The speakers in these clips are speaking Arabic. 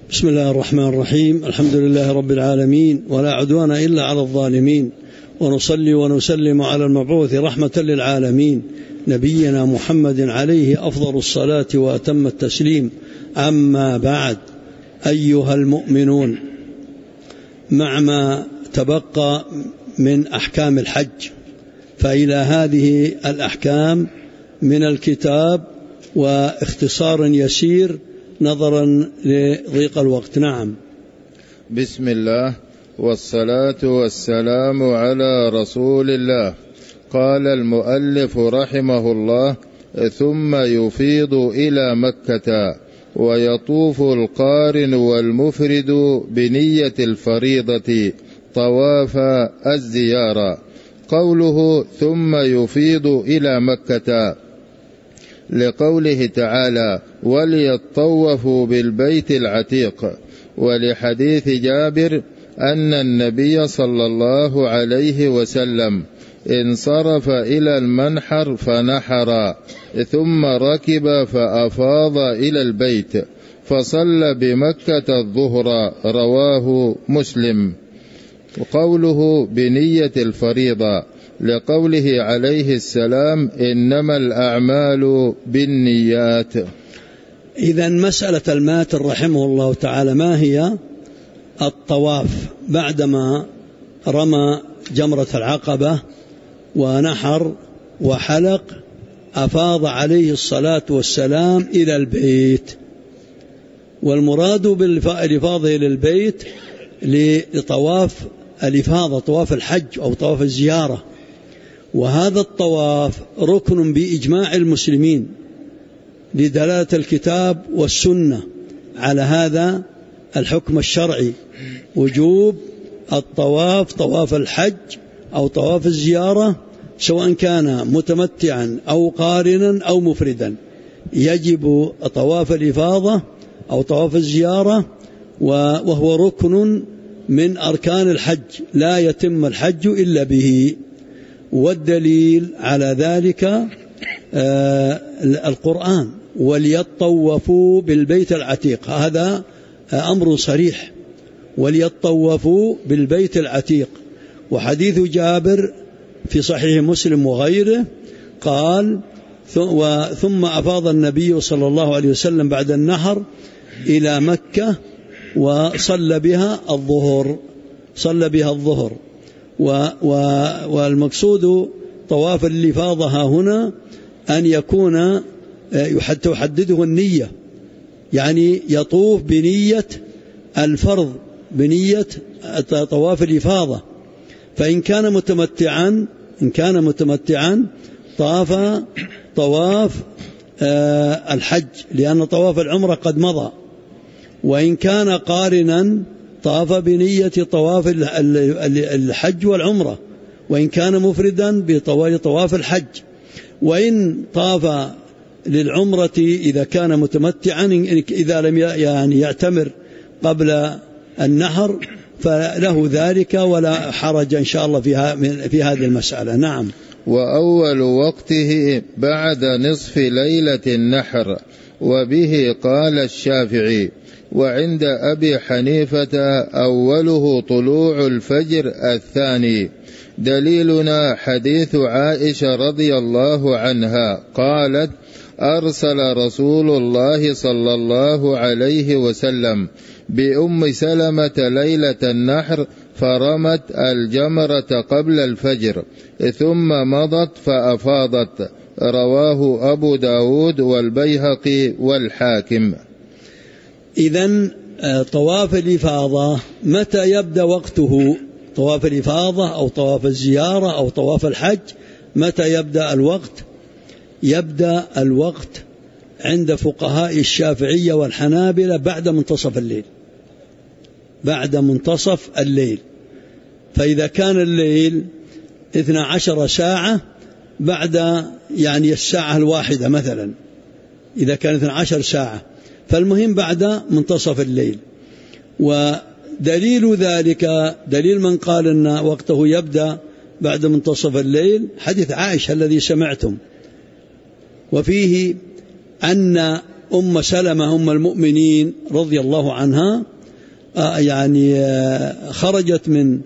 بسم الله الرحمن الرحيم. الحمد لله رب العالمين، ولا عدوان إلا على الظالمين، ونصلي ونسلم على المبعوث رحمة للعالمين نبينا محمد عليه أفضل الصلاة وأتم التسليم. أما بعد، أيها المؤمنون، مع ما تبقى من أحكام الحج، فإلى هذه الأحكام من الكتاب واختصار يسير نظرا لضيق الوقت. نعم. بسم الله والصلاة والسلام على رسول الله. قال المؤلف رحمه الله: ثم يفيض إلى مكة ويطوف القارن والمفرد بنية الفريضة طواف الزيارة. قوله ثم يفيض إلى مكة لقوله تعالى: وليطوفوا بالبيت العتيق، ولحديث جابر أن النبي صلى الله عليه وسلم انصرف إلى المنحر فنحر، ثم ركب فأفاض إلى البيت فصلى بمكة الظهر. رواه مسلم. وقوله بنية الفريضة لقوله عليه السلام: إنما الأعمال بالنيات. إذن مسألة الماتر رحمه الله تعالى ما هي؟ الطواف بعدما رمى جمرة العقبة ونحر وحلق، أفاض عليه الصلاة والسلام إلى البيت، والمراد بالإفاضة إلى البيت لطواف الإفاضة، طواف الحج أو طواف الزيارة. وهذا الطواف ركن بإجماع المسلمين لدلالة الكتاب والسنة على هذا الحكم الشرعي، وجوب الطواف، طواف الحج أو طواف الزيارة، سواء كان متمتعا أو قارنا أو مفردا، يجب طواف الإفاضة أو طواف الزيارة، وهو ركن من أركان الحج، لا يتم الحج إلا به. والدليل على ذلك القرآن: وليطوفوا بالبيت العتيق. هذا أمر صريح، وليطوفوا بالبيت العتيق. وحديث جابر في صحيح مسلم وغيره قال: ثم أفاض النبي صلى الله عليه وسلم بعد النحر إلى مكة وصلى بها الظهر. والمقصود طواف الإفاضة هنا أن يكون تحدده النية، يعني يطوف بنية الفرض، بنية طواف الإفاضة. فإن كان متمتعا طاف طواف الحج، لأن طواف العمرة قد مضى. وإن كان قارنا طاف بنية طواف الحج والعمرة، وإن كان مفردا بطواف الحج. وإن طاف للعمرة إذا كان متمتعا، إذا لم يعتمر قبل النحر فله ذلك ولا حرج إن شاء الله في هذه المسألة. نعم. وأول وقته بعد نصف ليلة النحر، وبه قال الشافعي. وعند أبي حنيفة أوله طلوع الفجر الثاني. دليلنا حديث عائشة رضي الله عنها قالت: أرسل رسول الله صلى الله عليه وسلم بأم سلمة ليلة النحر فرمت الجمرة قبل الفجر، ثم مضت فأفاضت. رواه أبو داود والبيهقي والحاكم. إذن طواف الإفاضة متى يبدأ وقته؟ طواف الإفاضة أو طواف الزيارة أو طواف الحج متى يبدأ الوقت؟ يبدأ الوقت عند فقهاء الشافعية والحنابلة بعد منتصف الليل. فإذا كان الليل 12 ساعة بعد الساعة الواحدة مثلا، إذا كان 12 ساعة، فالمهم بعد منتصف الليل. ودليل ذلك دليل من قال أن وقته يبدأ بعد منتصف الليل حديث عائشة الذي سمعتم، وفيه أن أم سلمة أم المؤمنين رضي الله عنها خرجت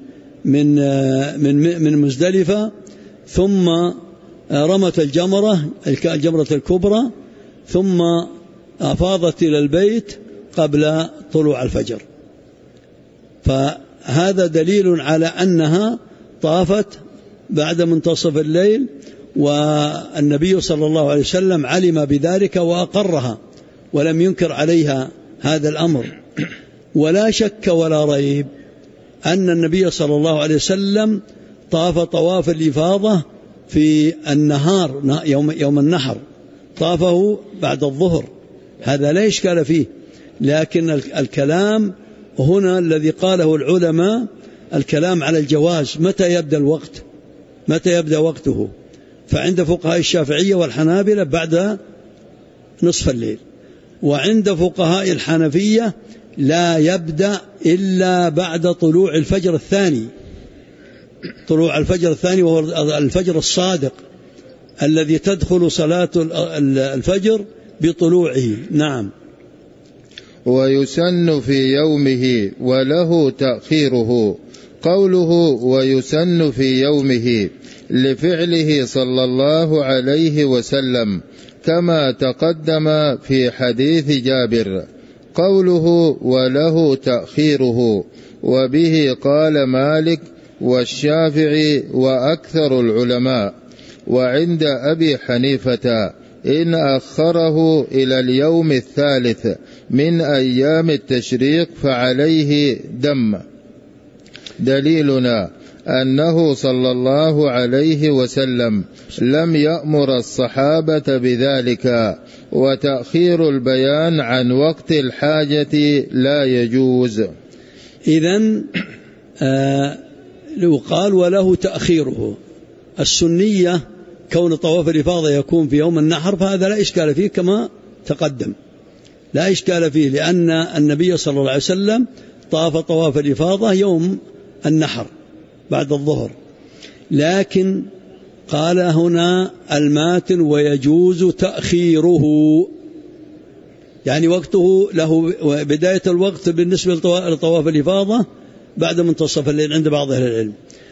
من مزدلفة، ثم رمت الجمرة الكبرى، ثم أفاضت إلى البيت قبل طلوع الفجر. فهذا دليل على أنها طافت بعد منتصف الليل، والنبي صلى الله عليه وسلم علم بذلك وأقرها ولم ينكر عليها هذا الأمر. ولا شك ولا ريب أن النبي صلى الله عليه وسلم طاف طواف الإفاضة في النهار يوم النحر، طافه بعد الظهر، هذا لا إشكال فيه. لكن الكلام هنا الذي قاله العلماء الكلام على الجواز، متى يبدأ وقته. فعند فقهاء الشافعية والحنابلة بعد نصف الليل، وعند فقهاء الحنفية لا يبدأ إلا بعد طلوع الفجر الثاني، طلوع الفجر الثاني وهو الفجر الصادق الذي تدخل صلاة الفجر بطلوعه. نعم. ويسن في يومه وله تأخيره. قوله ويسن في يومه لفعله صلى الله عليه وسلم كما تقدم في حديث جابر. قوله وله تأخيره وبه قال مالك والشافعي وأكثر العلماء. وعند أبي حنيفة إن أخره إلى اليوم الثالث من أيام التشريق فعليه دم. دليلنا أنه صلى الله عليه وسلم لم يأمر الصحابة بذلك، وتأخير البيان عن وقت الحاجة لا يجوز. إذن لو قال وله تأخيره، السنية كون طواف الإفاضة يكون في يوم النحر فهذا لا إشكال فيه كما تقدم، لا إشكال فيه، لأن النبي صلى الله عليه وسلم طاف طواف الإفاضة يوم النحر بعد الظهر. لكن قال هنا الماتن ويجوز تأخيره، يعني وقته له بداية الوقت بالنسبة لطواف الإفاضة بعد منتصف الليل عند بعض أهل العلم،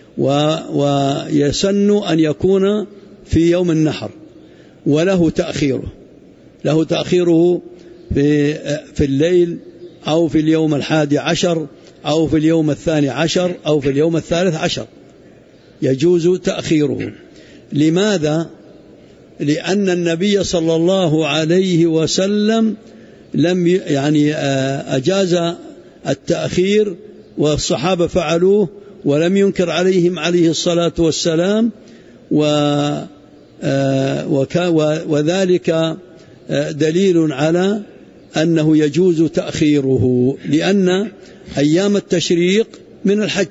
ويسن أن يكون في يوم النحر، وله تأخيره، له تأخيره في الليل أو في اليوم 11 أو في اليوم 12 أو في اليوم 13 يجوز تأخيره. لماذا؟ لأن النبي صلى الله عليه وسلم لم أجاز التأخير والصحابة فعلوه ولم ينكر عليهم عليه الصلاة والسلام، وذلك دليل على أنه يجوز تأخيره، لأن أيام التشريق من الحج،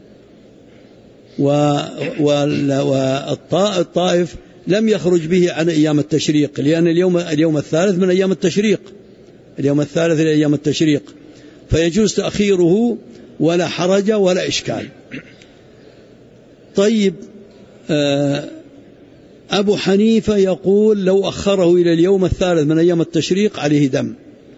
والطائف لم يخرج به عن أيام التشريق، لأن اليوم الثالث من أيام التشريق، اليوم الثالث لأيام التشريق، فيجوز تأخيره ولا حرج ولا إشكال. طيب، أبو حنيفة يقول لو أخره إلى اليوم الثالث من أيام التشريق عليه دم،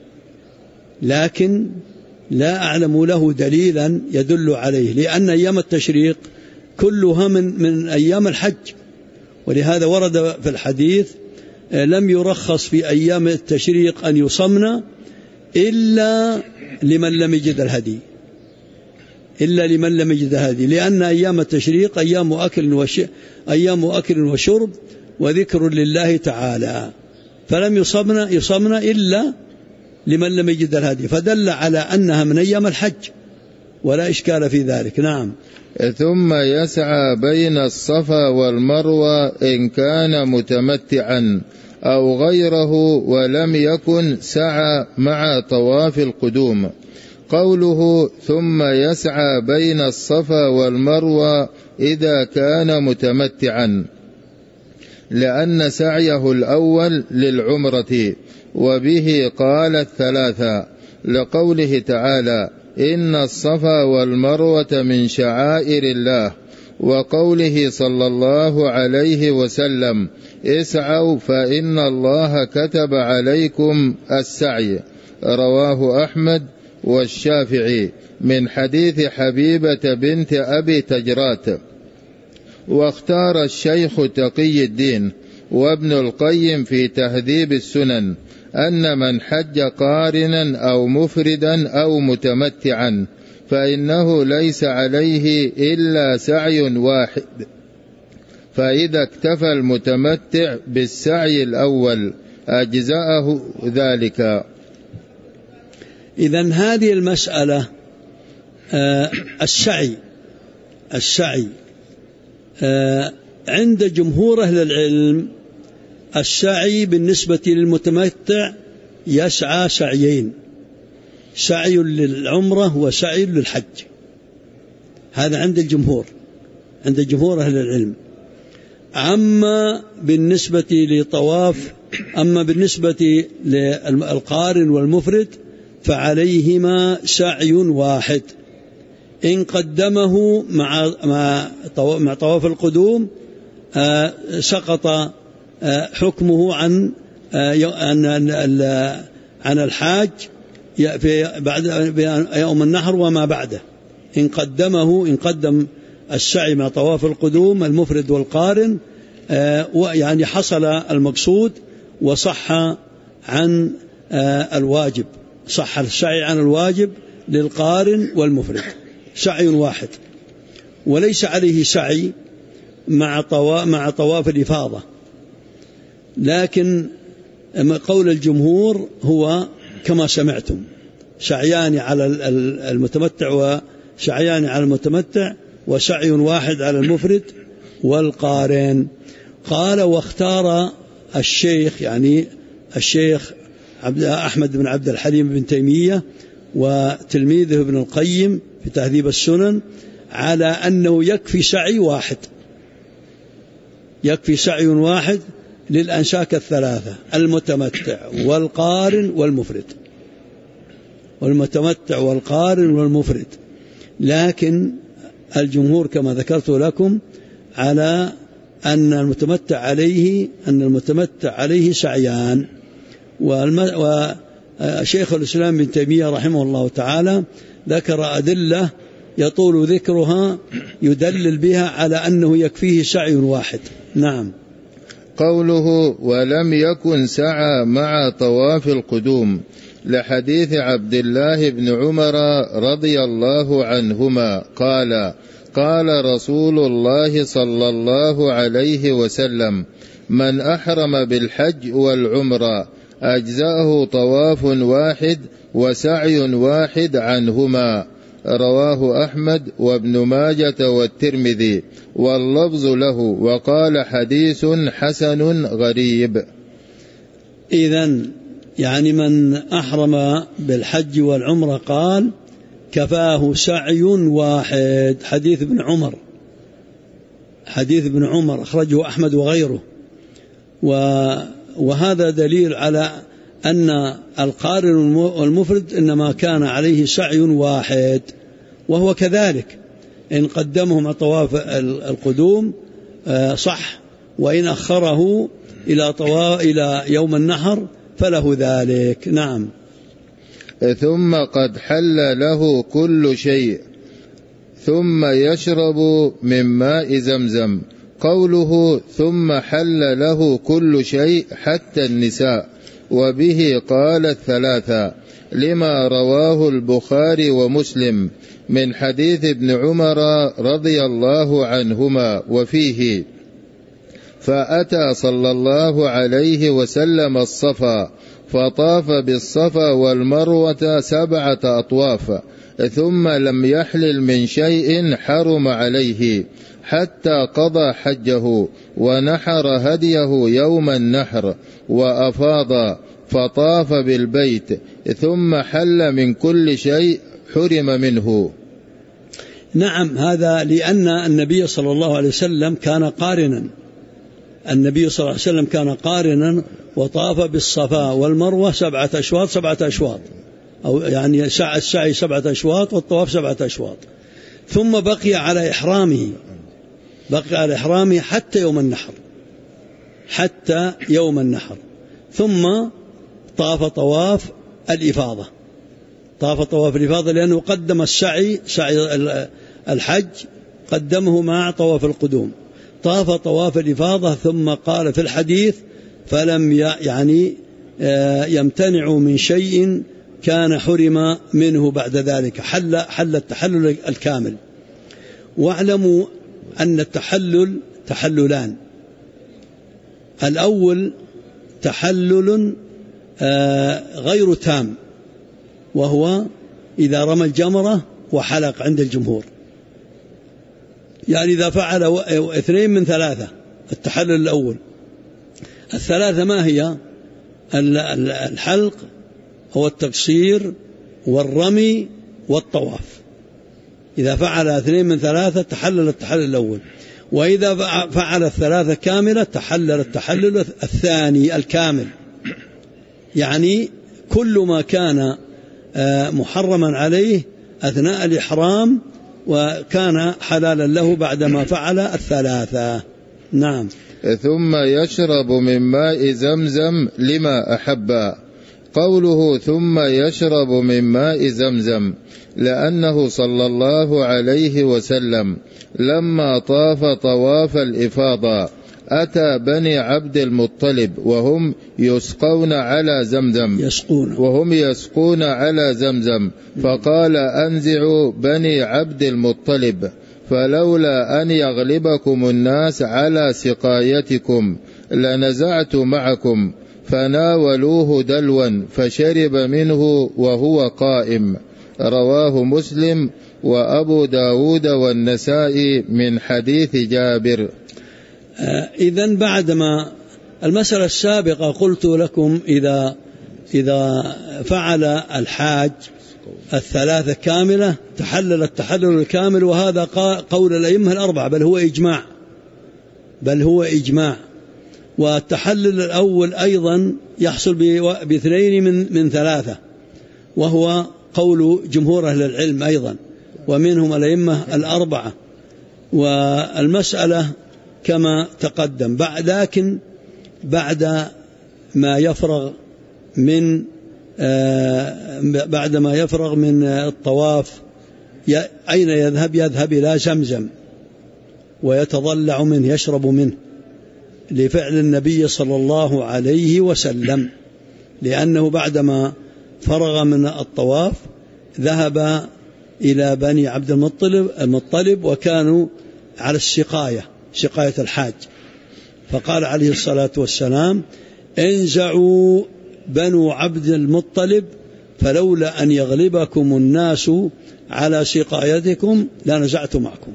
لكن لا أعلم له دليلا يدل عليه، لأن أيام التشريق كلها من أيام الحج، ولهذا ورد في الحديث لم يرخص في أيام التشريق أن يصمن إلا لمن لم يجد الهدي، إلا لمن لم يجد الهدي، لأن أيام التشريق أيام أكل وشرب وذكر لله تعالى، فلم يصمن إلا لمن لم يجد الهدي، فدل على أنها من أيام الحج ولا إشكال في ذلك. نعم. ثم يسعى بين الصفا والمروة إن كان متمتعا أو غيره ولم يكن سعى مع طواف القدوم. قوله ثم يسعى بين الصفا والمروة إذا كان متمتعا، لأن سعيه الأول للعمرة، وبه قال الثلاثة، لقوله تعالى إن الصفا والمروة من شعائر الله، وقوله صلى الله عليه وسلم اسعوا فإن الله كتب عليكم السعي، رواه أحمد والشافعي من حديث حبيبة بنت أبي تجرات. واختار الشيخ تقي الدين وابن القيم في تهذيب السنن أن من حج قارنا أو مفردا أو متمتعا فإنه ليس عليه إلا سعي واحد، فإذا اكتفى المتمتع بالسعي الأول أجزأه ذلك. إذن هذه المسألة السعي عند جمهور أهل العلم السعي بالنسبة للمتمتع يسعى سعيين، سعي للعمرة وسعي للحج، هذا عند الجمهور، عند جمهور أهل العلم. أما بالنسبة للقارن والمفرد فعليهما سعي واحد، إن قدمه مع طواف القدوم سقط حكمه عن الحاج بعد يوم النحر وما بعده. إن قدم السعي مع طواف القدوم المفرد والقارن يعني حصل المقصود وصح عن الواجب، صح السعي عن الواجب للقارن والمفرد، سعي واحد، وليس عليه سعي مع طواف الإفاضة. لكن قول الجمهور هو كما سمعتم، سعيان على المتمتع وسعيان على المتمتع وسعي واحد على المفرد والقارن. قال واختار الشيخ، يعني الشيخ أحمد بن عبد الحليم بن تيمية وتلميذه ابن القيم في تهذيب السنن، على أنه يكفي سعي واحد للأنساك الثلاثة، المتمتع والقارن والمفرد. لكن الجمهور كما ذكرت لكم على أن المتمتع عليه سعيان. وشيخ الإسلام بن تيمية رحمه الله تعالى ذكر أدلة يطول ذكرها يدلل بها على أنه يكفيه سعي واحد. نعم. قوله ولم يكن سعى مع طواف القدوم لحديث عبد الله بن عمر رضي الله عنهما قال رسول الله صلى الله عليه وسلم من أحرم بالحج والعمرة أجزأه طواف واحد وسعي واحد عنهما، رواه أحمد وابن ماجة والترمذي واللفظ له، وقال حديث حسن غريب. إذن يعني من أحرم بالحج والعمرة قال كفاه سعي واحد. حديث ابن عمر أخرجه أحمد وغيره، وهذا دليل على أن القارن والمفرد إنما كان عليه سعي واحد، وهو كذلك إن قدمه مع طواف القدوم صح، وإن أخره إلى يوم النحر فله ذلك. نعم. ثم قد حل له كل شيء ثم يشرب من ماء زمزم. قوله ثم حل له كل شيء حتى النساء، وبه قال الثلاثة لما رواه البخاري ومسلم من حديث ابن عمر رضي الله عنهما، وفيه فأتى صلى الله عليه وسلم الصفا فطاف بالصفا والمروة 7 أطواف ثم لم يحلل من شيء حرم عليه حتى قضى حجه ونحر هديه يوم النحر وأفاض فطاف بالبيت ثم حل من كل شيء حرم منه. نعم، هذا لأن النبي صلى الله عليه وسلم كان قارنا وطاف بالصفا والمروة 7 أشواط، أو يعني السعي 7 أشواط والطواف 7 أشواط، ثم بقي على إحرامه بقي على إحرامه حتى يوم النحر، ثم طاف طواف الإفاضة. لأنه قدم سعي الحج، قدمه مع طواف القدوم. طاف طواف الإفاضة، ثم قال في الحديث: فلم يمتنع من شيء كان حرم منه بعد ذلك، حل التحلل الكامل. واعلموا أن التحلل تحللان: الأول تحلل غير تام، وهو إذا رمى الجمرة وحلق عند الجمهور، يعني إذا فعل 2 من 3 التحلل الأول. الثلاثة ما هي؟ الحلق هو التقصير والرمي والطواف. إذا فعل 2 من 3 تحلل التحلل الأول، وإذا فعل 3 كاملة تحلل التحلل الثاني الكامل. يعني كل ما كان محرما عليه أثناء الإحرام وكان حلالا له بعدما فعل 3. نعم. ثم يشرب من ماء زمزم لما أحب. قوله ثم يشرب من ماء زمزم لأنه صلى الله عليه وسلم لما طاف طواف الإفاضة أتى بني عبد المطلب وهم يسقون على زمزم فقال: أنزعوا بني عبد المطلب، فلولا أن يغلبكم الناس على سقايتكم لنزعت معكم. فناولوه دلوا فشرب منه وهو قائم. رواه مسلم وأبو داود والنسائي من حديث جابر. إذن بعدما المسألة السابقة قلت لكم إذا فعل الحاج 3 كاملة تحلل التحلل الكامل، وهذا قول الأئمة ال4، بل هو إجماع. والتحلل الأول أيضا يحصل ب2 من 3، وهو قول جمهور أهل العلم أيضا، ومنهم الأئمة ال4. والمسألة كما تقدم، لكن بعد ما يفرغ من الطواف أين يذهب إلى زمزم ويتضلع منه، يشرب منه، لفعل النبي صلى الله عليه وسلم، لأنه بعدما فرغ من الطواف ذهب إلى بني عبد المطلب وكانوا على سقاية الحاج، فقال عليه الصلاة والسلام: انزعوا بنو عبد المطلب فلولا أن يغلبكم الناس على سقايتكم لنزعت معكم.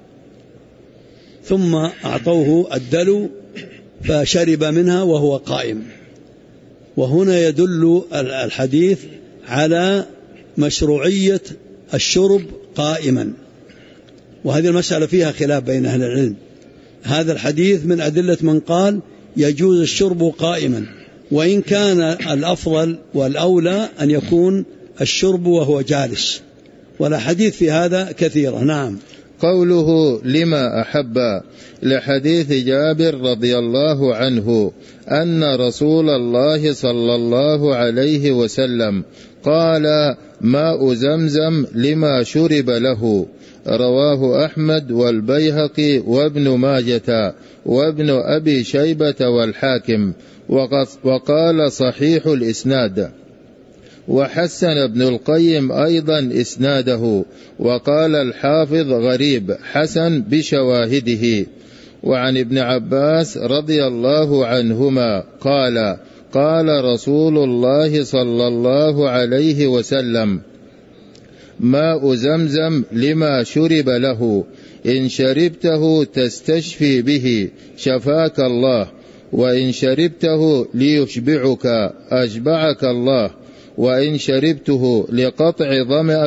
ثم أعطوه الدلو فشرب منها وهو قائم. وهنا يدل الحديث على مشروعية الشرب قائما، وهذه المسألة فيها خلاف بين أهل العلم. هذا الحديث من أدلة من قال يجوز الشرب قائما، وإن كان الأفضل والأولى أن يكون الشرب وهو جالس، والحديث في هذا كثيرة. نعم. قوله لما أحب لحديث جابر رضي الله عنه أن رسول الله صلى الله عليه وسلم قال: ماء زمزم لما شرب له. رواه أحمد والبيهقي وابن ماجة وابن أبي شيبة والحاكم، وقال صحيح الإسناد. وحسن ابن القيم أيضا إسناده، وقال الحافظ غريب حسن بشواهده. وعن ابن عباس رضي الله عنهما قال: قال رسول الله صلى الله عليه وسلم: ماء زمزم لما شرب له، إن شربته تستشفي به شفاك الله، وإن شربته ليشبعك أشبعك الله، وإن شربته لقطع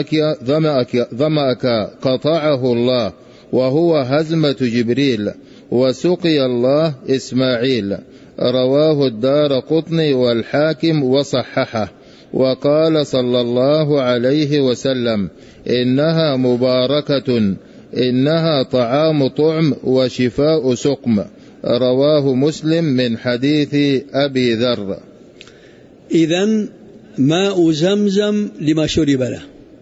ظمأك قطعه الله، وهو هزمة جبريل، وسقي الله إسماعيل. رواه الدارقطني والحاكم وصححه. وقال صلى الله عليه وسلم: إنها مباركة إنها طعام طعم وشفاء سقم. رواه مسلم من حديث أبي ذر. إذن ماء زمزم لما شرب له،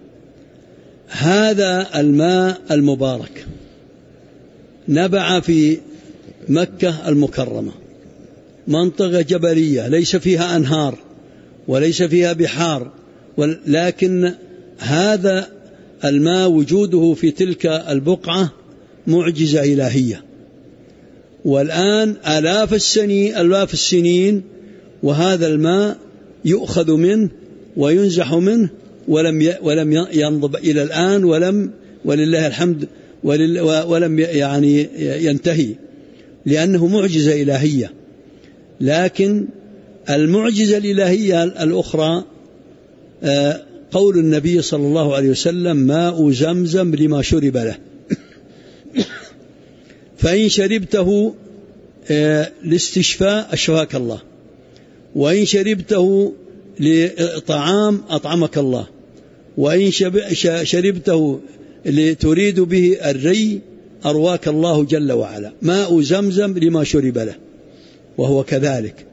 هذا الماء المبارك نبع في مكة المكرمة، منطقة جبلية ليس فيها أنهار وليس فيها بحار، لكن هذا الماء وجوده في تلك البقعة معجزة إلهية. والآن آلاف السنين وهذا الماء يؤخذ منه وينزح منه ولم ينضب إلى الآن، ولله الحمد ولم يعني ينتهي، لأنه معجزة إلهية. لكن المعجزة الإلهية الأخرى قول النبي صلى الله عليه وسلم: ماء زمزم لما شرب له، فإن شربته لاستشفاء أشفاك الله، وإن شربته لطعام أطعمك الله، وإن شربته لتريد به الري أرواك الله جل وعلا. ماء زمزم لما شرب له، وهو كذلك.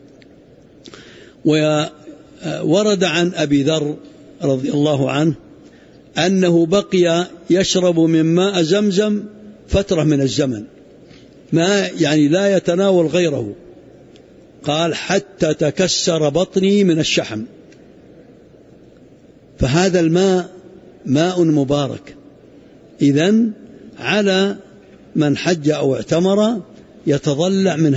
وورد عن أبي ذر رضي الله عنه أنه بقي يشرب من ماء زمزم فترة من الزمن، ما يعني لا يتناول غيره، قال: حتى تكسر بطني من الشحم. فهذا الماء ماء مبارك. إذن على من حج أو اعتمر يتضلع من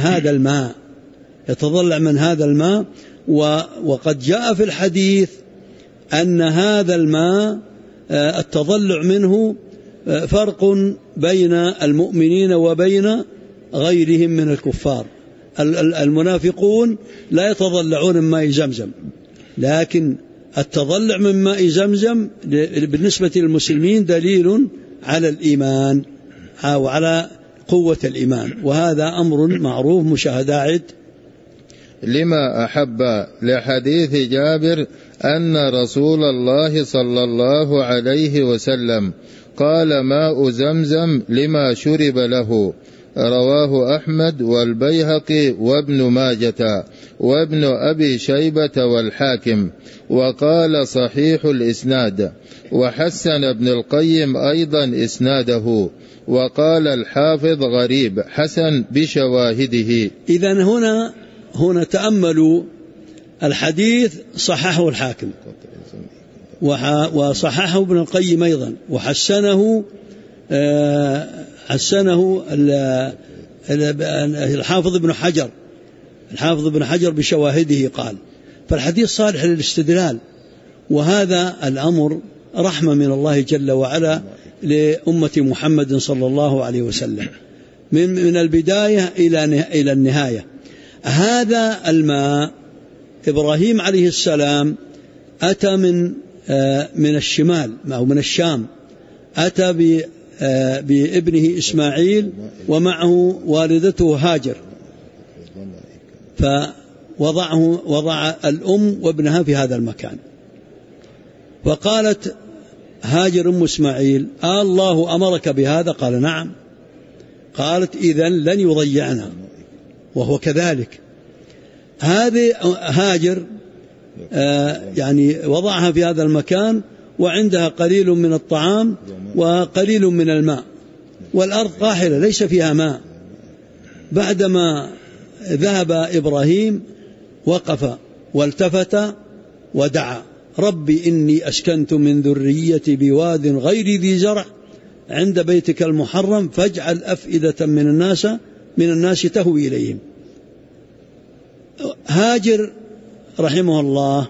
هذا الماء، وقد جاء في الحديث أن هذا الماء التضلع منه فرق بين المؤمنين وبين غيرهم من الكفار. المنافقون لا يتضلعون من ماء زمزم، لكن التضلع من ماء زمزم بالنسبة للمسلمين دليل على الإيمان وعلى قوة الإيمان، وهذا أمر معروف مشاهد. لما أحب لحديث جابر أن رسول الله صلى الله عليه وسلم قال: ماء زمزم لما شرب له. رواه أحمد والبيهقي وابن ماجة وابن أبي شيبة والحاكم، وقال: صحيح الإسناد. وحسن ابن القيم أيضا إسناده، وقال الحافظ: غريب حسن بشواهده. إذن هنا تأملوا الحديث صححه الحاكم وصححه ابن القيم أيضا، وحسنه الحافظ ابن حجر بشواهده قال. فالحديث صالح للاستدلال، وهذا الأمر رحمة من الله جل وعلا لأمة محمد صلى الله عليه وسلم من البداية إلى النهاية. هذا الماء إبراهيم عليه السلام أتى من الشمال أو من الشام، أتى بابنه إسماعيل ومعه والدته هاجر، فوضع الأم وابنها في هذا المكان. فقالت هاجر أم إسماعيل: الله أمرك بهذا؟ قال: نعم. قالت: إذن لن يضيعنا. وهو كذلك. هذه هاجر يعني وضعها في هذا المكان، وعندها قليل من الطعام وقليل من الماء، والأرض قاحلة ليس فيها ماء. بعدما ذهب إبراهيم وقف والتفت ودعا: ربي إني أسكنت من ذريتي بواد غير ذي زرع عند بيتك المحرم فاجعل أفئدة من الناس تهوي إليهم. هاجر رحمه الله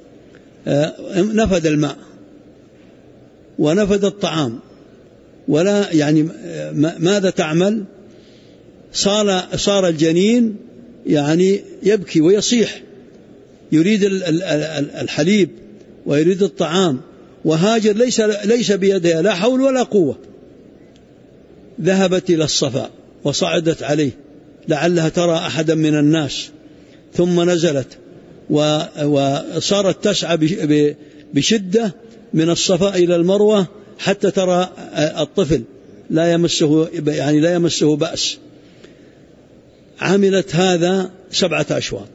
نفد الماء ونفد الطعام، ولا يعني ماذا تعمل؟ صار الجنين يعني يبكي ويصيح، يريد الحليب ويريد الطعام، وهاجر ليس بيدها لا حول ولا قوة. ذهبت إلى الصفا وصعدت عليه لعلها ترى أحدا من الناس، ثم نزلت وصارت تسعى بشدة من الصفا إلى المروة حتى ترى الطفل، لا يمسه بأس. عملت هذا 7 أشواط،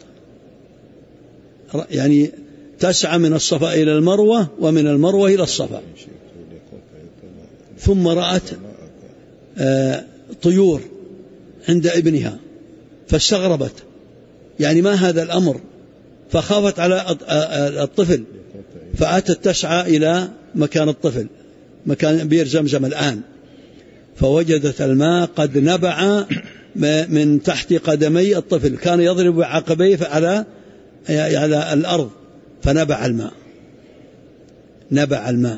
يعني تسعى من الصفا إلى المروة ومن المروة إلى الصفا. ثم رأت طيور عند ابنها فاستغربت، يعني ما هذا الأمر، فخافت على الطفل فأتت تسعى إلى مكان الطفل، مكان بئر زمزم الآن، فوجدت الماء قد نبع من تحت قدمي الطفل، كان يضرب بعقبيه على الأرض فنبع الماء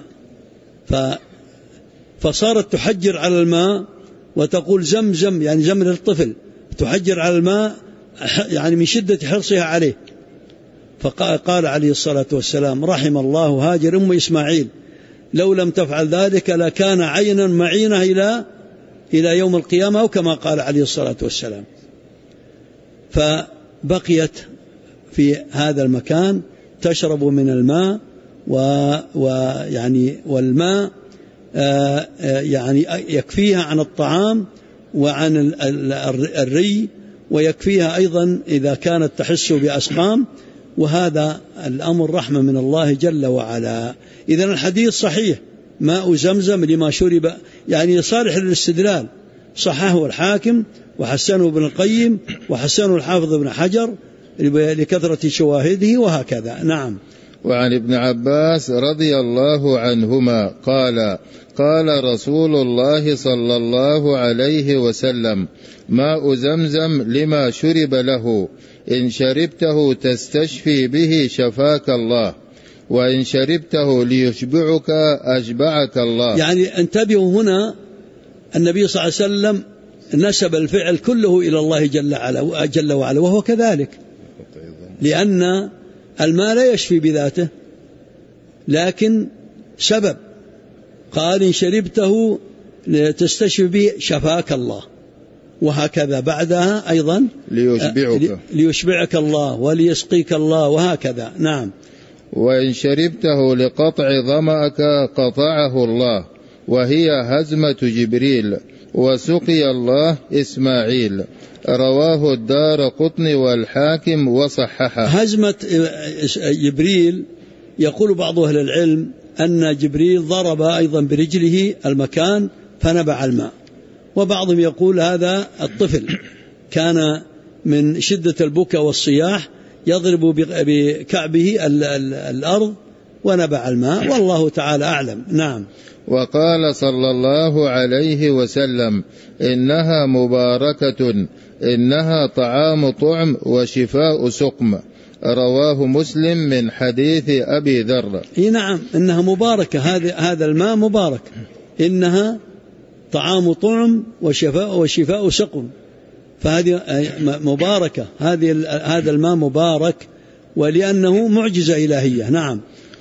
فصارت تحجر على الماء وتقول زمزم، يعني زمن الطفل، تحجر على الماء يعني من شدة حرصها عليه. فقال عليه الصلاة والسلام: رحم الله هاجر أم إسماعيل، لو لم تفعل ذلك لكان عينا معينة إلى يوم القيامة، أو كما قال عليه الصلاة والسلام. فبقيت في هذا المكان تشرب من الماء، والماء يعني يكفيها عن الطعام وعن الري، ويكفيها أيضا إذا كانت تحس بأسقام، وهذا الأمر رحمة من الله جل وعلا. إذن الحديث صحيح، ماء زمزم لما شرب، يعني صالح للاستدلال، صححه الحاكم وحسنه ابن القيم وحسنه الحافظ ابن حجر لكثرة شواهده، وهكذا. نعم. وعن ابن عباس رضي الله عنهما قال: قال رسول الله صلى الله عليه وسلم: ماء زمزم لما شرب له، إن شربته تستشفي به شفاك الله، وإن شربته ليشبعك أشبعك الله. يعني انتبهوا، هنا النبي صلى الله عليه وسلم نسب الفعل كله إلى الله جل وعلا، وهو كذلك، لأن الماء لا يشفي بذاته، لكن سبب. قال: إن شربته تستشفي به شفاك الله، وهكذا بعدها أيضا ليشبعك الله وليسقيك الله، وهكذا. نعم. وإن شربته لقطع ظمأك قطعه الله، وهي هزمة جبريل، وسقي الله إسماعيل. رواه الدارقطني والحاكم وصححه. هزمة جبريل، يقول بعض أهل العلم أن جبريل ضرب أيضا برجله المكان فنبع الماء، وبعضهم يقول هذا الطفل كان من شدة البكاء والصياح يضرب بكعبه الأرض ونبع الماء، والله تعالى أعلم. نعم. وقال صلى الله عليه وسلم: إنها مباركة، إنها طعام طعم وشفاء سقم. رواه مسلم من حديث أبي ذر. نعم، إنها مباركة، هذا الماء مبارك، إنها طعام طعم وشفاء سقم، فهذه مباركة، هذا الماء مبارك، ولأنه معجزة إلهية. نعم.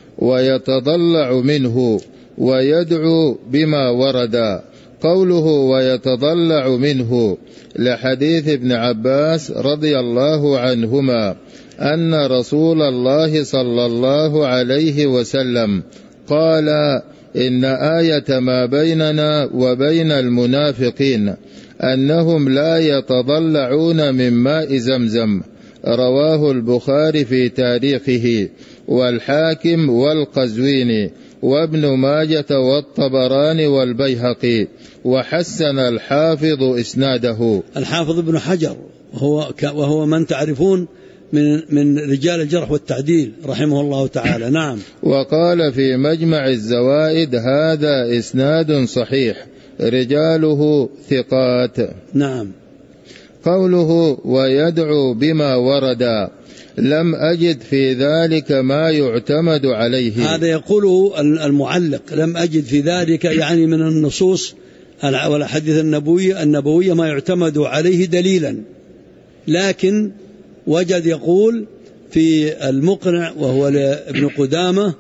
ويتضلع منه ويدعو بما ورد. قوله ويتضلع منه لحديث ابن عباس رضي الله عنهما أن رسول الله صلى الله عليه وسلم قال: إن آية ما بيننا وبين المنافقين أنهم لا يتضلعون من ماء زمزم. رواه البخاري في تاريخه، والحاكم والقزويني، وابن ماجة والطبراني والبيهقي، وحسن الحافظ إسناده. الحافظ ابن حجر وهو من تعرفون من رجال الجرح والتعديل رحمه الله تعالى. نعم. وقال في مجمع الزوائد: هذا إسناد صحيح، رجاله ثقات. نعم. قوله ويدعو بما ورد، لم أجد في ذلك ما يعتمد عليه. هذا يقوله المعلق، لم أجد في ذلك يعني من النصوص والأحاديث النبوية ما يعتمد عليه دليلا، لكن وجد يقول في المقنع، وهو ابن قدامة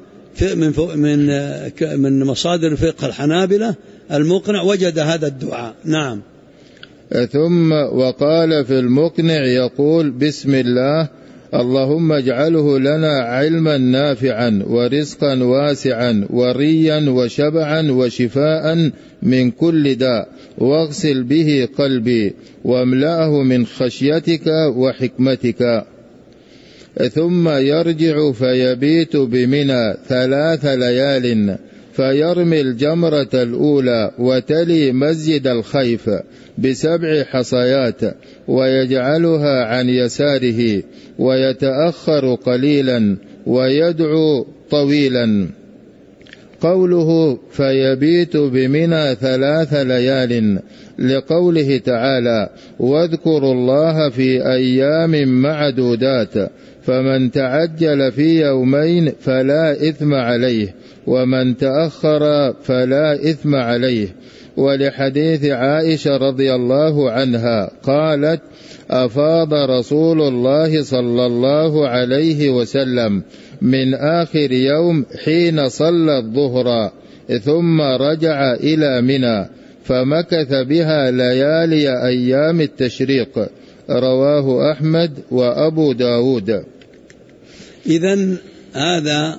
من مصادر فقه الحنابلة، المقنع وجد هذا الدعاء. نعم. ثم وقال في المقنع يقول: بسم الله اللهم اجعله لنا علما نافعا ورزقا واسعا وريا وشبعا وشفاء من كل داء، واغسل به قلبي واملأه من خشيتك وحكمتك. ثم يرجع فيبيت بمنى 3 ليال، فيرمي الجمرة الأولى وتلي مسجد الخيف ب7 حصيات، ويجعلها عن يساره، ويتأخر قليلا ويدعو طويلا. قوله فيبيت بمنى 3 ليال لقوله تعالى واذكروا الله في أيام معدودات، فمن تعجل في يومين فلا إثم عليه، ومن تأخر فلا إثم عليه. ولحديث عائشة رضي الله عنها قالت أفاض رسول الله صلى الله عليه وسلم من آخر يوم حين صلى الظهر، ثم رجع إلى منى فمكث بها ليالي أيام التشريق. رواه أحمد وأبو داود. إذن هذا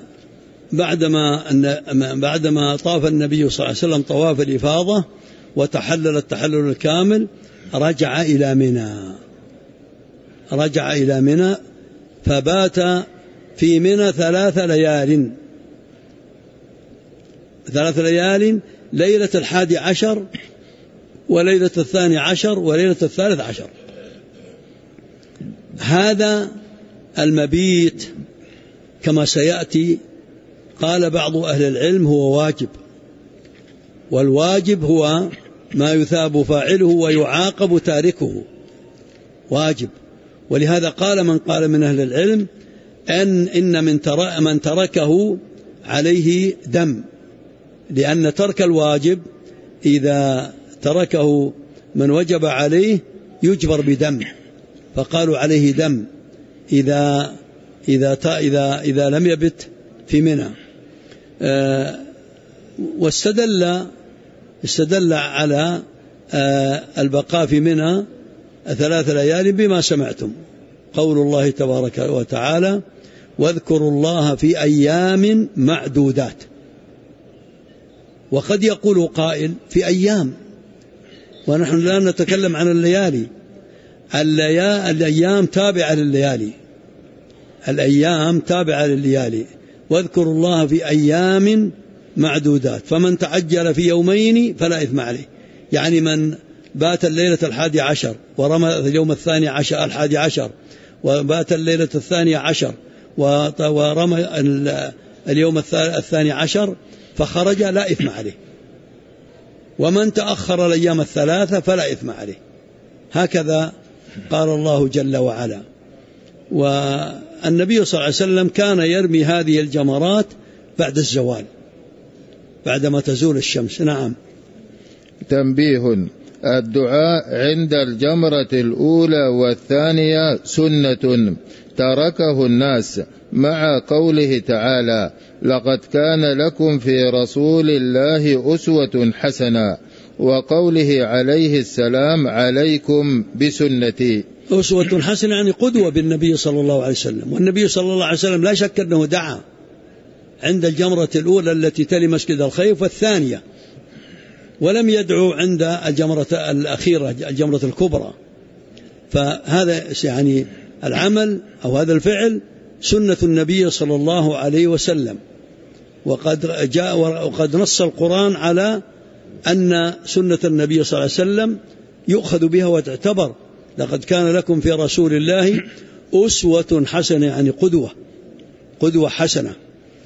بعدما طاف النبي صلى الله عليه وسلم طواف الإفاضة وتحلل التحلل الكامل، رجع إلى منى فبات في منى 3 ليال، 3 ليال، ليلة 11 وليلة 12 وليلة 13. هذا المبيت كما سيأتي قال بعض أهل العلم هو واجب، والواجب هو ما يثاب فاعله ويعاقب تاركه، واجب. ولهذا قال من قال من أهل العلم إن من تركه عليه دم، لأن ترك الواجب إذا تركه من وجب عليه يجبر بدم، فقالوا عليه دم إذا لم يبت في منى. واستدل على البقاء في منى 3 ليال بما سمعتم، قول الله تبارك وتعالى واذكروا الله في أيام معدودات. وقد يقول قائل في أيام، ونحن لا نتكلم عن الليالي. الأيام تابعة لليالي، الأيام تابعة لليالي. واذكروا الله في أيام معدودات، فمن تعجل في يومين فلا إثم عليه. يعني من بات الليلة 11 ورمى اليوم 11 وبات الليلة 12 ورمى اليوم 12 فخرج لا إثم عليه، ومن تأخر الأيام 3 فلا إثم عليه. هكذا قال الله جل وعلا. والنبي صلى الله عليه وسلم كان يرمي هذه الجمرات بعد الزوال، بعدما تزول الشمس. نعم. تنبيه: الدعاء عند الجمرة الأولى والثانية سنة تركه الناس، مع قوله تعالى لقد كان لكم في رسول الله أسوة حسنة، وقوله عليه السلام عليكم بسنتي. أسوة حسنة يعني قدوة بالنبي صلى الله عليه وسلم. والنبي صلى الله عليه وسلم لا شك أنه دعا عند الجمرة الأولى التي تلي مسجد الخيف والثانية، ولم يدعو عند الجمرة الأخيرة الجمرة الكبرى. فهذا يعني العمل أو هذا الفعل سنة النبي صلى الله عليه وسلم، وقد نص القرآن على أن سنة النبي صلى الله عليه وسلم يؤخذ بها وتعتبر. لقد كان لكم في رسول الله أسوة حسنة، يعني قدوة حسنة.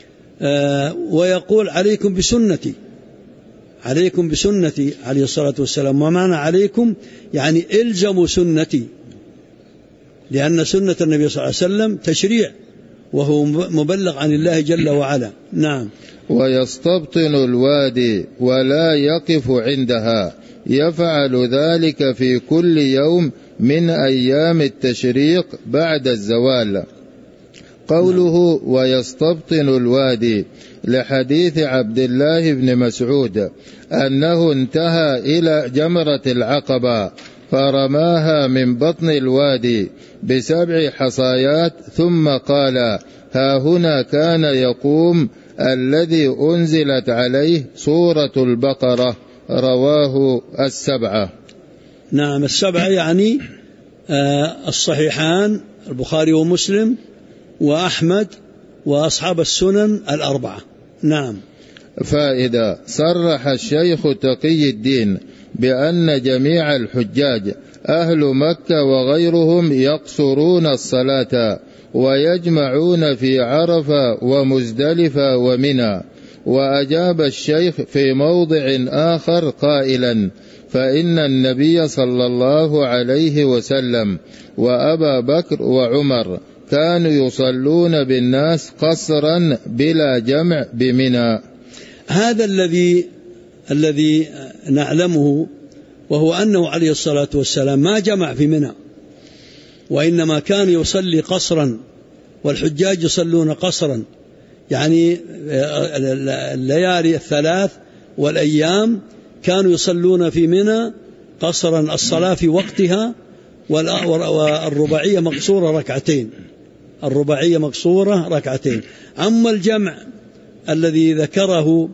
ويقول عليكم بسنتي، عليكم بسنتي عليه الصلاة والسلام. ومعنى عليكم يعني إلزموا سنتي، لأن سنة النبي صلى الله عليه وسلم تشريع وهو مبلغ عن الله جل وعلا. نعم. ويستبطن الوادي ولا يقف عندها، يفعل ذلك في كل يوم من أيام التشريق بعد الزوال. قوله ويستبطن الوادي لحديث عبد الله بن مسعود أنه انتهى إلى جمرة العقبة فرماها من بطن الوادي ب7 حصيات، ثم قال: ها هنا كان يقوم الذي أنزلت عليه سورة البقرة. رواه 7. نعم، 7 يعني الصحيحان البخاري ومسلم وأحمد وأصحاب السنن 4. نعم. فائدة: صرح الشيخ تقي الدين بأن جميع الحجاج أهل مكة وغيرهم يقصرون الصلاة ويجمعون في عرفة ومزدلفة ومنى. وأجاب الشيخ في موضع آخر قائلا: فإن النبي صلى الله عليه وسلم وأبا بكر وعمر كانوا يصلون بالناس قصرا بلا جمع بمنى. هذا الذي نعلمه، وهو أنه عليه الصلاة والسلام ما جمع في منى، وإنما كان يصلي قصرا، والحجاج يصلون قصرا، يعني الليالي 3 والأيام كانوا يصلون في منى قصرا الصلاة في وقتها، والرباعية مقصورة 2 الرباعية مقصورة 2. أما الجمع الذي ذكره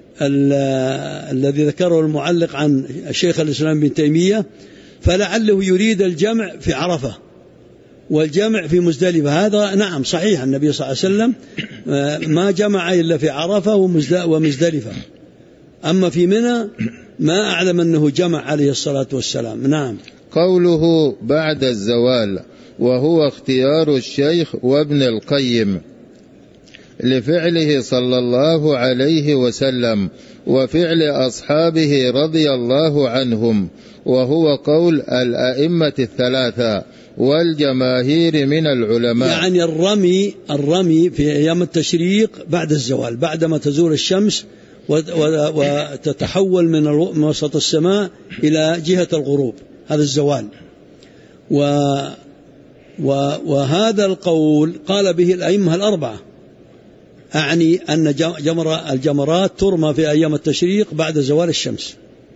المعلق عن الشيخ الإسلام بن تيمية، فلعله يريد الجمع في عرفة والجمع في مزدلفة. هذا نعم صحيح، النبي صلى الله عليه وسلم ما جمع إلا في عرفة ومزدلفة، أما في منى ما أعلم أنه جمع عليه الصلاة والسلام. نعم. قوله بعد الزوال، وهو اختيار الشيخ وابن القيم لفعله صلى الله عليه وسلم وفعل أصحابه رضي الله عنهم، وهو قول الأئمة 3 والجماهير من العلماء. يعني الرمي في أيام التشريق بعد الزوال، بعدما تزول الشمس وتتحول من وسط السماء إلى جهة الغروب، هذا الزوال. وهذا القول قال به الأئمة 4، أعني أن الجمرات ترمى في أيام التشريق بعد زوال الشمس،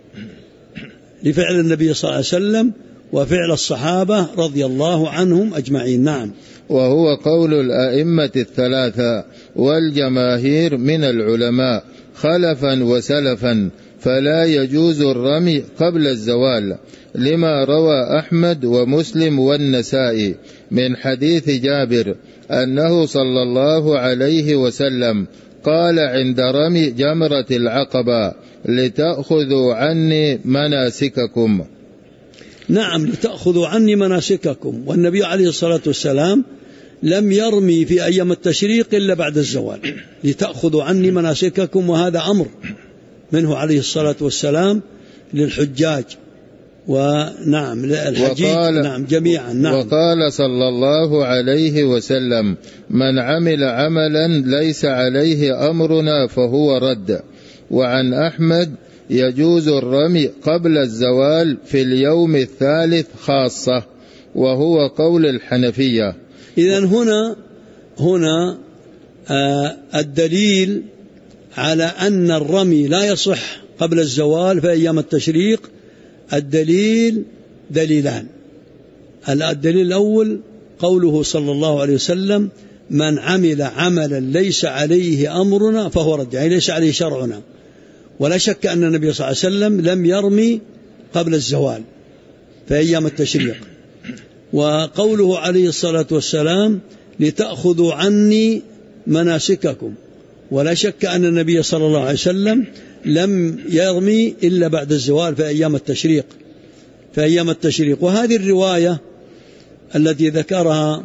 لفعل النبي صلى الله عليه وسلم وفعل الصحابة رضي الله عنهم أجمعين. نعم. وهو قول الأئمة 3 والجماهير من العلماء خلفا وسلفا، فلا يجوز الرمي قبل الزوال، لما روى أحمد ومسلم والنسائي من حديث جابر أنه صلى الله عليه وسلم قال عند رمي جمرة العقبة: لتأخذوا عني مناسككم. نعم، لتأخذوا عني مناسككم. والنبي عليه الصلاة والسلام لم يرمي في أيام التشريق إلا بعد الزوال، لتأخذوا عني مناسككم، وهذا أمر منه عليه الصلاة والسلام للحجاج، ونعم الحجيج نعم جميعا. نعم. وقال صلى الله عليه وسلم: من عمل عملا ليس عليه أمرنا فهو رد. وعن أحمد: يجوز الرمي قبل الزوال في اليوم الثالث خاصة، وهو قول الحنفية. إذن هنا الدليل على أن الرمي لا يصح قبل الزوال في أيام التشريق، الدليل دليلان. الدليل الأول قوله صلى الله عليه وسلم: من عمل عملا ليس عليه أمرنا فهو رد، يعني ليس عليه شرعنا. ولا شك أن النبي صلى الله عليه وسلم لم يرمي قبل الزوال في أيام التشريق. وقوله عليه الصلاة والسلام: لتأخذوا عني مناسككم، ولا شك أن النبي صلى الله عليه وسلم لم يرمي إلا بعد الزوال في أيام التشريق. وهذه الرواية التي ذكرها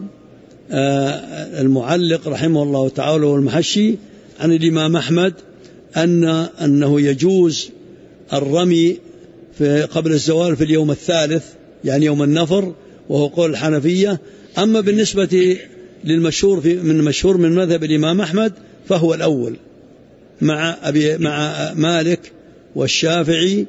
المعلق رحمه الله تعالى والمحشي عن الإمام أحمد أنه يجوز الرمي قبل الزوال في اليوم الثالث، يعني يوم النفر، وهو قول الحنفية. أما بالنسبة للمشهور من مذهب الإمام أحمد فهو الأول مع مالك والشافعي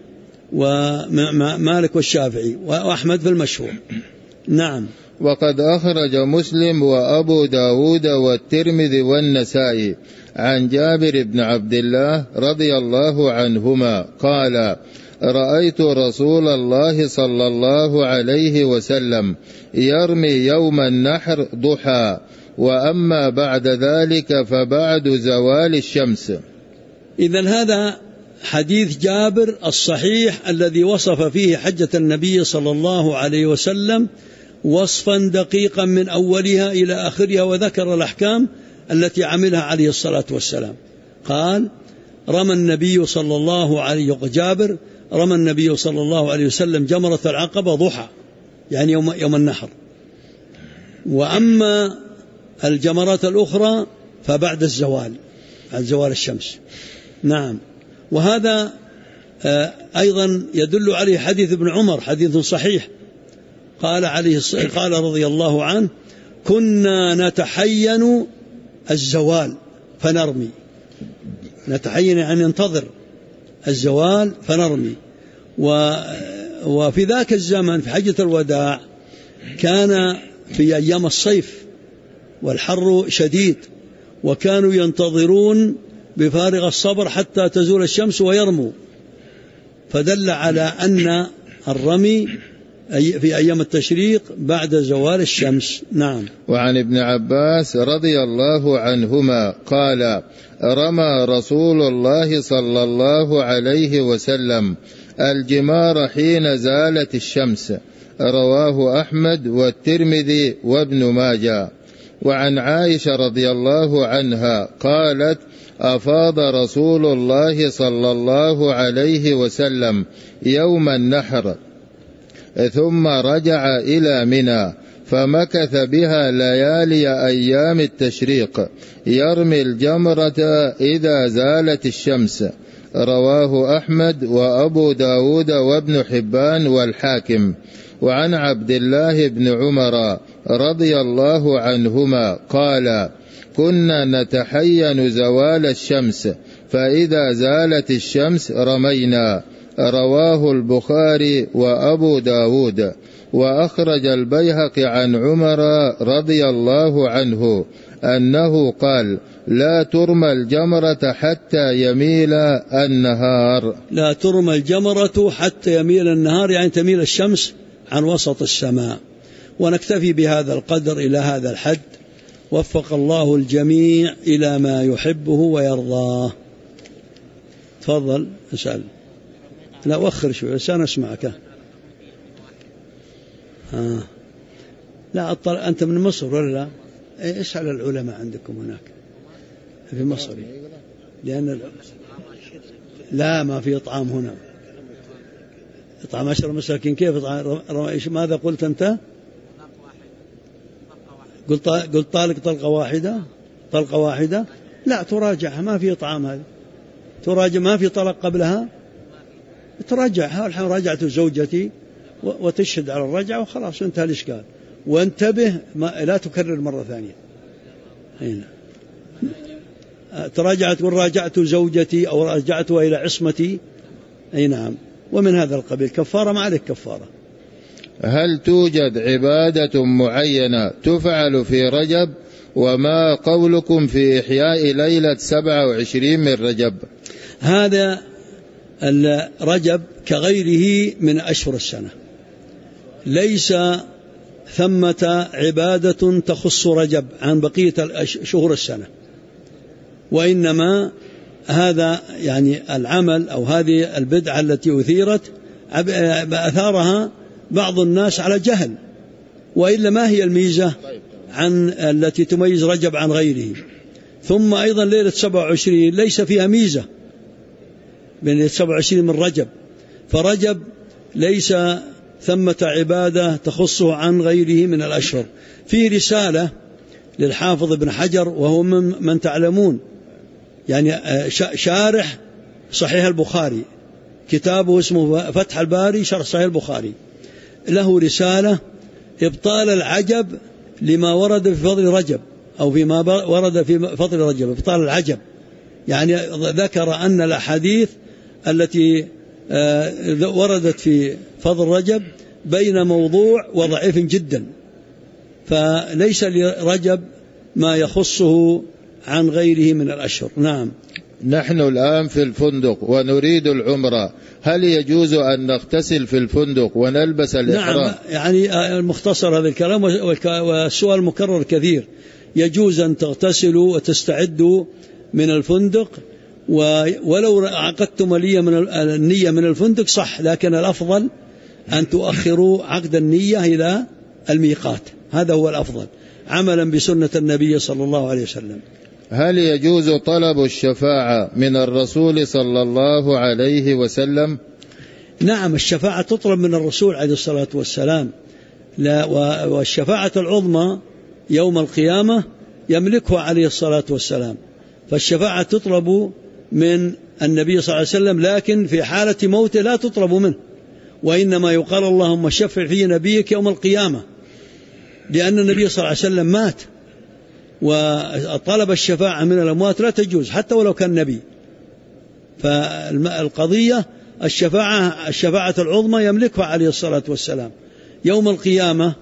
وأحمد في المشهور. نعم. وقد أخرج مسلم وأبو داود والترمذي والنسائي عن جابر بن عبد الله رضي الله عنهما قال: رأيت رسول الله صلى الله عليه وسلم يرمي يوم النحر ضحى، وأما بعد ذلك فبعد زوال الشمس. إذن هذا حديث جابر الصحيح الذي وصف فيه حجة النبي صلى الله عليه وسلم وصفا دقيقا من أولها إلى آخرها، وذكر الأحكام التي عملها عليه الصلاة والسلام. قال: رمى النبي صلى الله عليه جابر رمى النبي صلى الله عليه وسلم جمرة العقبة ضحى، يعني يوم النحر، وأما الجمرات الأخرى فبعد الزوال، بعد زوال الشمس. نعم. وهذا أيضا يدل عليه حديث ابن عمر، حديث صحيح، قال رضي الله عنه: كنا نتحين الزوال فنرمي. نتحين يعني ننتظر الزوال فنرمي. وفي ذاك الزمن في حجة الوداع كان في أيام الصيف والحر شديد، وكانوا ينتظرون بفارغ الصبر حتى تزول الشمس ويرموا، فدل على أن الرمي في أيام التشريق بعد زوال الشمس. نعم. وعن ابن عباس رضي الله عنهما قال: رمى رسول الله صلى الله عليه وسلم الجمار حين زالت الشمس، رواه أحمد والترمذي وابن ماجه. وعن عائشة رضي الله عنها قالت: أفاض رسول الله صلى الله عليه وسلم يوم النحر ثم رجع إلى منى فمكث بها ليالي أيام التشريق يرمي الجمرة إذا زالت الشمس، رواه أحمد وأبو داود وابن حبان والحاكم. وعن عبد الله بن عمر رضي الله عنهما قال: كنا نتحين زوال الشمس، فإذا زالت الشمس رمينا، رواه البخاري وأبو داود. وأخرج البيهقي عن عمر رضي الله عنه أنه قال: لا ترمى الجمرة حتى يميل النهار. لا ترمى الجمرة حتى يميل النهار، يعني تميل الشمس عن وسط السماء. ونكتفي بهذا القدر إلى هذا الحد، وفق الله الجميع إلى ما يحبه ويرضاه. تفضل اسأل. لا وخر شوي عشان أسمعك. لا أنت من مصر ولا لا؟ اسأل العلماء عندكم هناك في مصر، لأن لا ما في إطعام هنا. إطعام 10 مساكين كيف إطعام؟ ماذا قلت أنت؟ قلت طالق طلقة واحدة. لا تراجعها، ما في إطعام، هذه تراجع، ما في طلق قبلها، تراجعها. الحين راجعت زوجتي وتشهد على الرجعة وخلاص انتهى الإشكال. وانتبه لا تكرر مرة ثانية. هنا تراجعت وراجعت زوجتي أو رجعتها إلى عصمتي. أي نعم. ومن هذا القبيل كفارة، ما عليك كفارة. هل توجد عبادة معينة تفعل في رجب؟ وما قولكم في إحياء ليلة 27 من رجب؟ هذا الرجب كغيره من أشهر السنة، ليس ثمة عبادة تخص رجب عن بقية شهور السنة، وإنما هذا يعني العمل أو هذه البدعة التي أثيرت أثارها بعض الناس على جهل، وإلا ما هي الميزة عن التي تميز رجب عن غيره؟ ثم أيضا ليلة 27 ليس فيها ميزة بين ليلة 27 من رجب، فرجب ليس ثمة عبادة تخصه عن غيره من الأشهر. في رسالة للحافظ ابن حجر، وهو من تعلمون يعني شارح صحيح البخاري، كتابه اسمه فتح الباري شرح صحيح البخاري، له رسالة إبطال العجب لما ورد في فضل رجب، أو فيما ورد في فضل رجب، إبطال العجب. يعني ذكر أن الأحاديث التي وردت في فضل رجب بين موضوع وضعيف جدا، فليس لرجب ما يخصه عن غيره من الأشهر. نعم. نحن الآن في الفندق ونريد العمرة، هل يجوز أن نغتسل في الفندق ونلبس الإحرام؟ نعم، يعني المختصر هذا الكلام، والسؤال مكرر كثير. يجوز أن تغتسلوا وتستعدوا من الفندق، ولو عقدتم النية من الفندق صح، لكن الأفضل أن تؤخروا عقد النية إلى الميقات، هذا هو الأفضل عملا بسنة النبي صلى الله عليه وسلم. هل يجوز طلب الشفاعة من الرسول صلى الله عليه وسلم؟ نعم، الشفاعة تطلب من الرسول عليه الصلاة والسلام، والشفاعة العظمى يوم القيامة يملكها عليه الصلاة والسلام، فالشفاعة تطلب من النبي صلى الله عليه وسلم، لكن في حالة موته لا تطلب منه، وإنما يقال اللهم شفع في نبيك يوم القيامة، لأن النبي صلى الله عليه وسلم مات، وطلب الشفاعة من الأموات لا تجوز حتى ولو كان نبي. فالقضية الشفاعة العظمى يملكها عليه الصلاة والسلام. يوم القيامة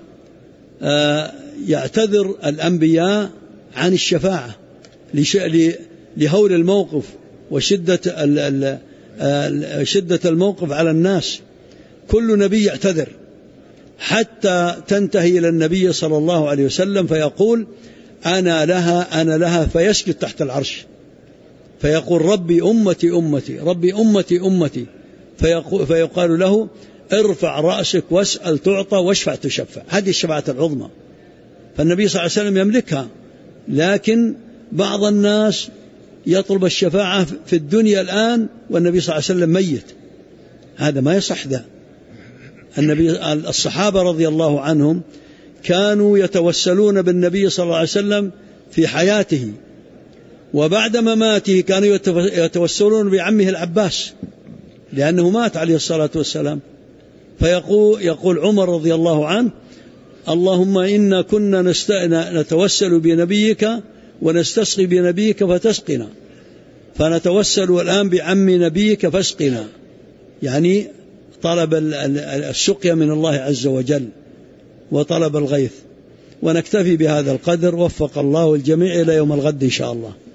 يعتذر الأنبياء عن الشفاعة لهول الموقف وشدة الموقف على الناس، كل نبي يعتذر حتى تنتهي إلى النبي صلى الله عليه وسلم فيقول أنا لها فيسجد تحت العرش، فيقول ربي أمتي أمتي ربي أمتي أمتي، فيقال له ارفع رأسك واسأل تعطى واشفع تشفع. هذه الشفاعة العظمى، فالنبي صلى الله عليه وسلم يملكها، لكن بعض الناس يطلب الشفاعة في الدنيا الآن والنبي صلى الله عليه وسلم ميت، هذا ما يصح. ذا الصحابة رضي الله عنهم كانوا يتوسلون بالنبي صلى الله عليه وسلم في حياته، وبعد مماته كانوا يتوسلون بعمه العباس لأنه مات عليه الصلاة والسلام. فيقول عمر رضي الله عنه اللهم إنا كنا نتوسل بنبيك ونستسقي بنبيك فتسقنا، فنتوسل الآن بعم نبيك فاسقنا، يعني طلب السقيا من الله عز وجل وطلب الغيث. ونكتفي بهذا القدر، وفق الله الجميع إلى يوم الغد إن شاء الله.